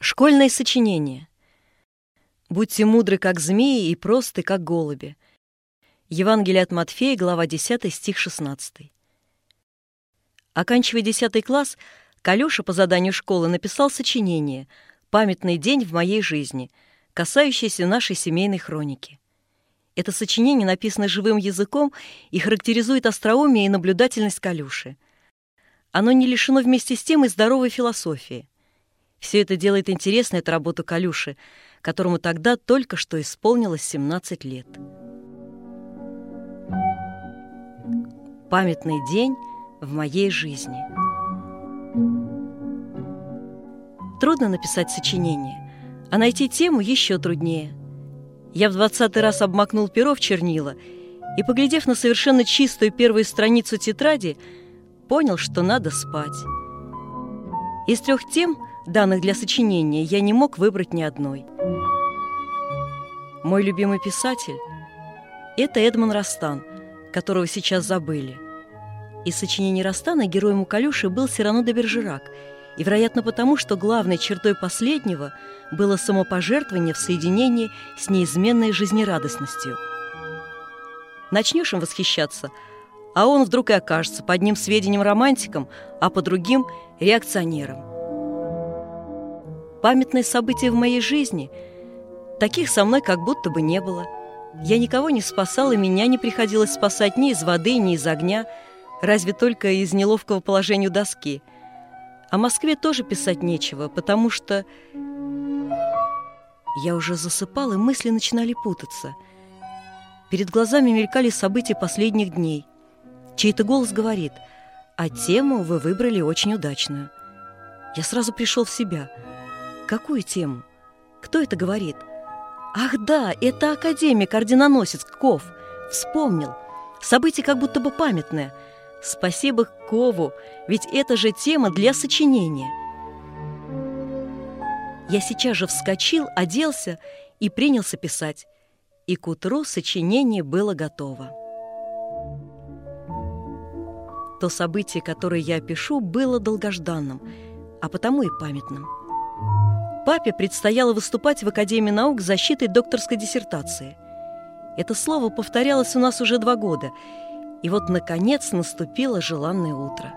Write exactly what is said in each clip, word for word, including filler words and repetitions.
Школьное сочинение. «Будьте мудры, как змеи, и просты, как голуби». Евангелие от Матфея, глава десятая, стих шестнадцатый. Оканчивая десятый класс, Калюша по заданию школы написал сочинение «Памятный день в моей жизни», касающееся нашей семейной хроники. Это сочинение написано живым языком и характеризует остроумие и наблюдательность Калюши. Оно не лишено вместе с тем и здоровой философии. Все это делает интересной эту работу Калюши, которому тогда только что исполнилось семнадцать лет. Памятный день в моей жизни. Трудно написать сочинение, а найти тему еще труднее. Я в двадцатый раз обмакнул перо в чернила и, поглядев на совершенно чистую первую страницу тетради, понял, что надо спать. Из трех тем, данных для сочинения, я не мог выбрать ни одной. Мой любимый писатель – это Эдмон Ростан, которого сейчас забыли. Из сочинений Ростана героем у Калюши был Сирано де Бержерак, и, вероятно, потому, что главной чертой последнего было самопожертвование в соединении с неизменной жизнерадостностью. Начнешь им восхищаться, а он вдруг и окажется по одним сведениям романтиком, а по другим – реакционером. Памятные события в моей жизни – таких со мной как будто бы не было. Я никого не спасал, и меня не приходилось спасать ни из воды, ни из огня, разве только из неловкого положения у доски. О Москве тоже писать нечего, потому что я уже засыпал, и мысли начинали путаться. Перед глазами мелькали события последних дней. Чей-то голос говорит: «А тему вы выбрали очень удачную». Я сразу пришел в себя. Какую тему? Кто это говорит? Ах да, это академик-орденоносец Ков. Вспомнил. Событие как будто бы памятное. Спасибо Кову, ведь это же тема для сочинения. Я сейчас же вскочил, оделся и принялся писать. И к утру сочинение было готово. То событие, которое я пишу, было долгожданным, а потому и памятным. Папе предстояло выступать в Академии наук с защитой докторской диссертации. Это слово повторялось у нас уже два года, и вот, наконец, наступило желанное утро.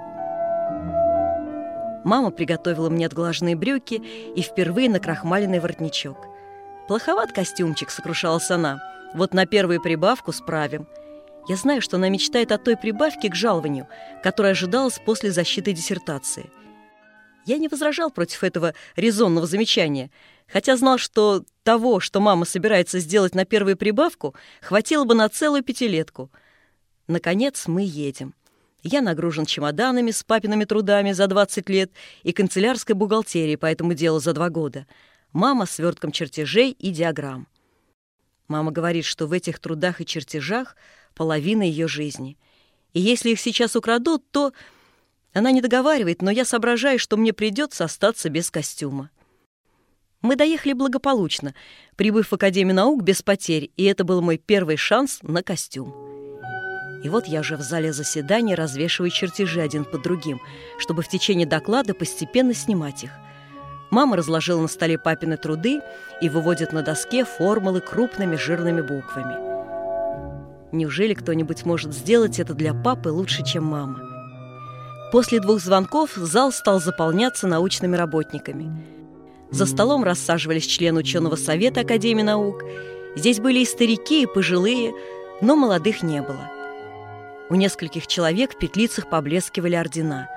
Мама приготовила мне отглаженные брюки и впервые накрахмаленный воротничок. «Плоховат костюмчик», — сокрушалась она, — «вот на первую прибавку справим». Я знаю, что она мечтает о той прибавке к жалованию, которая ожидалась после защиты диссертации. Я не возражал против этого резонного замечания, хотя знал, что того, что мама собирается сделать на первую прибавку, хватило бы на целую пятилетку. Наконец мы едем. Я нагружен чемоданами с папиными трудами за двадцать лет и канцелярской бухгалтерией по этому делу за два года. Мама с свертком чертежей и диаграмм. Мама говорит, что в этих трудах и чертежах половина ее жизни. И если их сейчас украдут, то... Она не договаривает, но я соображаю, что мне придется остаться без костюма. Мы доехали благополучно, прибыв в Академию наук без потерь, и это был мой первый шанс на костюм. И вот я же в зале заседания развешиваю чертежи один под другим, чтобы в течение доклада постепенно снимать их. Мама разложила на столе папины труды и выводит на доске формулы крупными жирными буквами. Неужели кто-нибудь может сделать это для папы лучше, чем мама? После двух звонков зал стал заполняться научными работниками. За столом рассаживались члены ученого совета Академии наук. Здесь были и старики, и пожилые, но молодых не было. У нескольких человек в петлицах поблескивали ордена.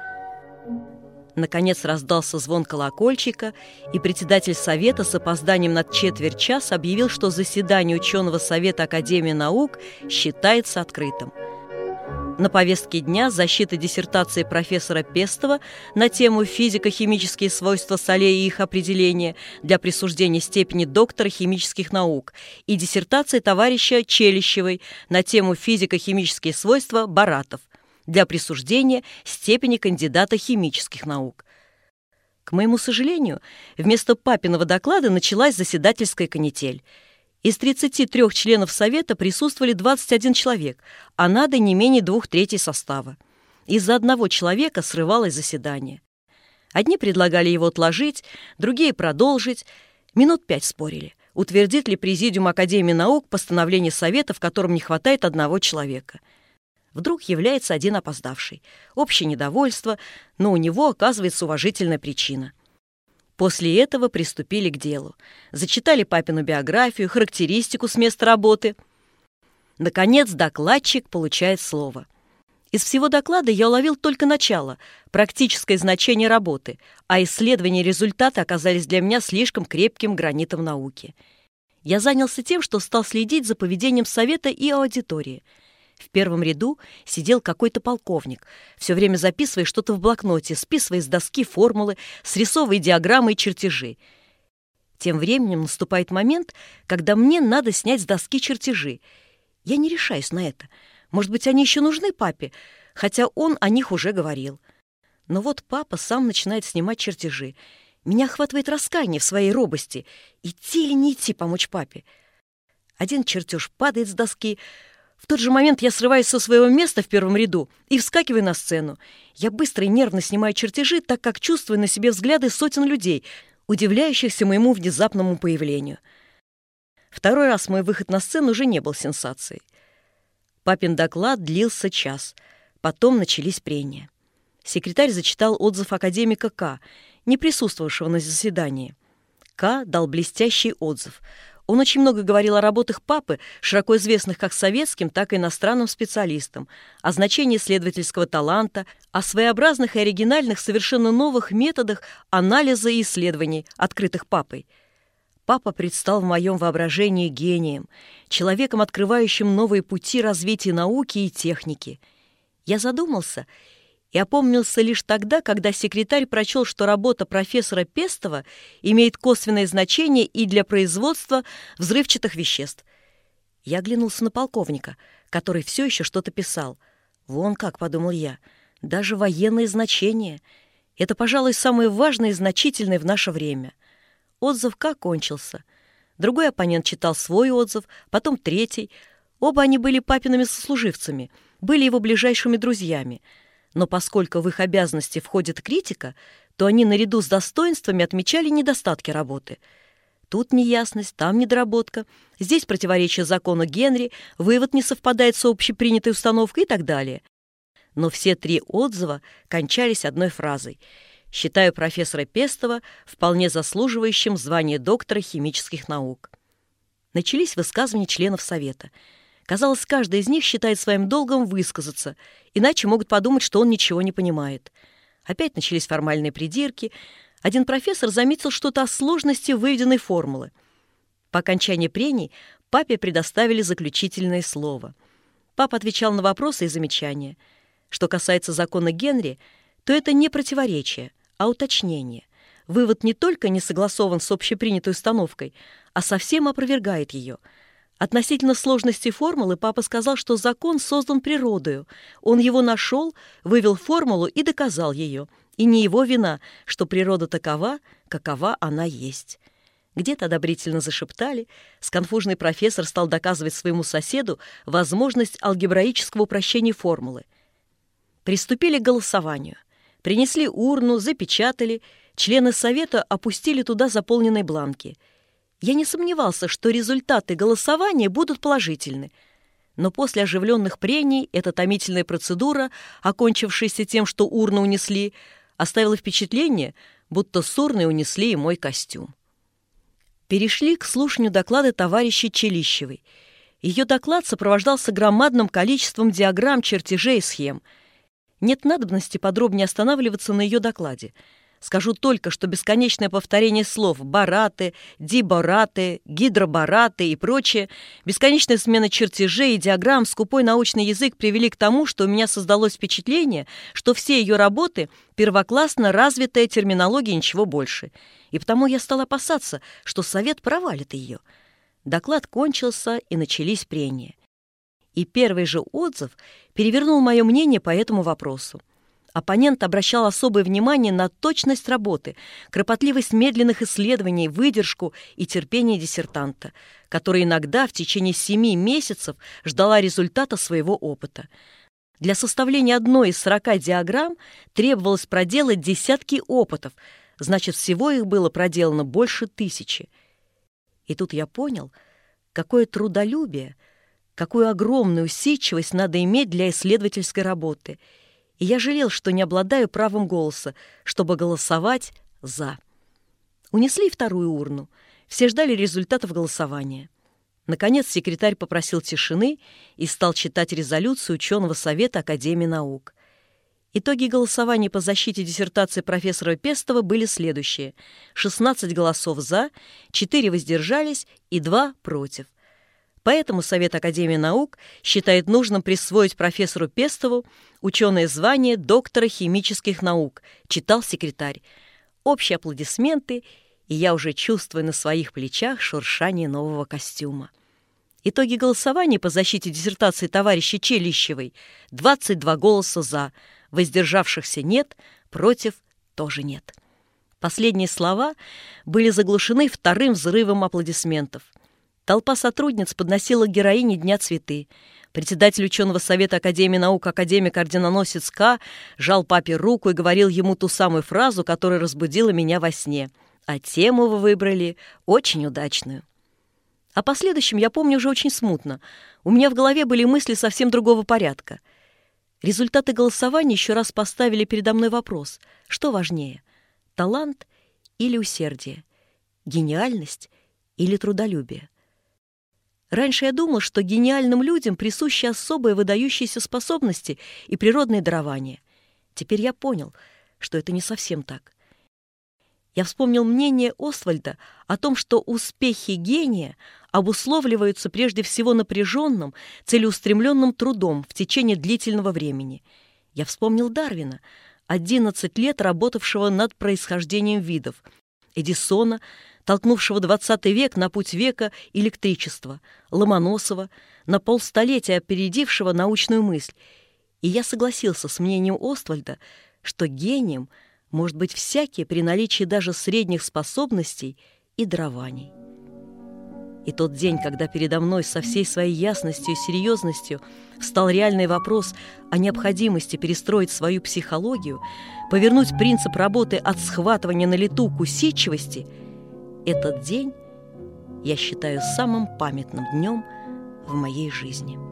Наконец раздался звон колокольчика, и председатель совета с опозданием на четверть часа объявил, что заседание ученого совета Академии наук считается открытым. На повестке дня защита диссертации профессора Пестова на тему «Физико-химические свойства солей и их определение для присуждения степени доктора химических наук» и диссертации товарища Челищевой на тему «Физико-химические свойства баратов» для присуждения степени кандидата химических наук. К моему сожалению, вместо папиного доклада началась заседательская канитель. Из тридцати трёх членов Совета присутствовали двадцать один человек, а надо не менее двух третей состава. Из-за одного человека срывалось заседание. Одни предлагали его отложить, другие продолжить. Минут пять спорили, утвердит ли Президиум Академии наук постановление Совета, в котором не хватает одного человека. Вдруг является один опоздавший. Общее недовольство, но у него оказывается уважительная причина. После этого приступили к делу. Зачитали папину биографию, характеристику с места работы. Наконец докладчик получает слово. Из всего доклада я уловил только начало, практическое значение работы, а исследования и результаты оказались для меня слишком крепким гранитом науки. Я занялся тем, что стал следить за поведением совета и аудитории. В первом ряду сидел какой-то полковник, все время записывая что-то в блокноте, списывая с доски формулы, срисовывая диаграммы и чертежи. Тем временем наступает момент, когда мне надо снять с доски чертежи. Я не решаюсь на это. Может быть, они еще нужны папе, хотя он о них уже говорил. Но вот папа сам начинает снимать чертежи. Меня охватывает раскаяние в своей робости. Идти или не идти помочь папе? Один чертеж падает с доски. В тот же момент я срываюсь со своего места в первом ряду и вскакиваю на сцену. Я быстро и нервно снимаю чертежи, так как чувствую на себе взгляды сотен людей, удивляющихся моему внезапному появлению. Второй раз мой выход на сцену уже не был сенсацией. Папин доклад длился час. Потом начались прения. Секретарь зачитал отзыв академика К., не присутствовавшего на заседании. К. дал блестящий отзыв. Он очень много говорил о работах папы, широко известных как советским, так и иностранным специалистам, о значении исследовательского таланта, о своеобразных и оригинальных, совершенно новых методах анализа и исследований, открытых папой. Папа предстал в моем воображении гением, человеком, открывающим новые пути развития науки и техники. Я задумался и опомнился лишь тогда, когда секретарь прочел, что работа профессора Пестова имеет косвенное значение и для производства взрывчатых веществ. Я оглянулся на полковника, который все еще что-то писал. «Вон как», — подумал я, — «даже военное значение. Это, пожалуй, самое важное и значительное в наше время». Отзыв К кончился. Другой оппонент читал свой отзыв, потом третий. Оба они были папиными сослуживцами, были его ближайшими друзьями. Но поскольку в их обязанности входит критика, то они наряду с достоинствами отмечали недостатки работы. Тут неясность, там недоработка, здесь противоречие закону Генри, вывод не совпадает с общепринятой установкой и так далее. Но все три отзыва кончались одной фразой: «Считаю профессора Пестова вполне заслуживающим звания доктора химических наук». Начались высказывания членов Совета. Казалось, каждый из них считает своим долгом высказаться, иначе могут подумать, что он ничего не понимает. Опять начались формальные придирки. Один профессор заметил что-то о сложности выведенной формулы. По окончании прений папе предоставили заключительное слово. Папа отвечал на вопросы и замечания. Что касается закона Генри, то это не противоречие, а уточнение. Вывод не только не согласован с общепринятой установкой, а совсем опровергает ее. Относительно сложности формулы папа сказал, что закон создан природою. Он его нашел, вывел формулу и доказал ее. И не его вина, что природа такова, какова она есть. Где-то одобрительно зашептали. Сконфуженный профессор стал доказывать своему соседу возможность алгебраического упрощения формулы. Приступили к голосованию. Принесли урну, запечатали. Члены совета опустили туда заполненные бланки. Я не сомневался, что результаты голосования будут положительны. Но после оживленных прений эта томительная процедура, окончившаяся тем, что урну унесли, оставила впечатление, будто с урной унесли и мой костюм. Перешли к слушанию доклада товарища Челищевой. Ее доклад сопровождался громадным количеством диаграмм, чертежей и схем. Нет надобности подробнее останавливаться на ее докладе. Скажу только, что бесконечное повторение слов «бараты», «дибораты», «гидробараты» и прочее, бесконечная смена чертежей и диаграмм, скупой научный язык привели к тому, что у меня создалось впечатление, что все ее работы – первоклассно развитая терминология и ничего больше. И потому я стал опасаться, что совет провалит ее. Доклад кончился, и начались прения. И первый же отзыв перевернул мое мнение по этому вопросу. Оппонент обращал особое внимание на точность работы, кропотливость медленных исследований, выдержку и терпение диссертанта, который иногда в течение семи месяцев ждала результата своего опыта. Для составления одной из сорока диаграмм требовалось проделать десятки опытов, значит, всего их было проделано больше тысячи. И тут я понял, какое трудолюбие, какую огромную усидчивость надо иметь для исследовательской работы. И я жалел, что не обладаю правом голоса, чтобы голосовать «за». Унесли вторую урну. Все ждали результатов голосования. Наконец секретарь попросил тишины и стал читать резолюцию ученого совета Академии наук. Итоги голосования по защите диссертации профессора Пестова были следующие: шестнадцать голосов «за», четыре воздержались и два против. Поэтому Совет Академии наук считает нужным присвоить профессору Пестову ученое звание доктора химических наук, читал секретарь. Общие аплодисменты, и я уже чувствую на своих плечах шуршание нового костюма. Итоги голосования по защите диссертации товарища Челищевой: двадцать два голоса «за», воздержавшихся нет, против тоже нет. Последние слова были заглушены вторым взрывом аплодисментов. Толпа сотрудниц подносила героине дня цветы. Председатель ученого совета Академии наук академик-орденоносец К. жал папе руку и говорил ему ту самую фразу, которая разбудила меня во сне. А тему вы выбрали очень удачную. О последующем я помню уже очень смутно. У меня в голове были мысли совсем другого порядка. Результаты голосования еще раз поставили передо мной вопрос: что важнее, талант или усердие, гениальность или трудолюбие? Раньше я думал, что гениальным людям присущи особые выдающиеся способности и природные дарования. Теперь я понял, что это не совсем так. Я вспомнил мнение Оствальда о том, что успехи гения обусловливаются прежде всего напряженным, целеустремленным трудом в течение длительного времени. Я вспомнил Дарвина, одиннадцать лет работавшего над происхождением видов, Эдисона, толкнувшего двадцатый век на путь века электричества, Ломоносова, на полстолетия опередившего научную мысль. И я согласился с мнением Оствальда, что гением может быть всякий при наличии даже средних способностей и дарований. И тот день, когда передо мной со всей своей ясностью и серьезностью встал реальный вопрос о необходимости перестроить свою психологию, повернуть принцип работы от схватывания на лету к усидчивости, этот день я считаю самым памятным днем в моей жизни.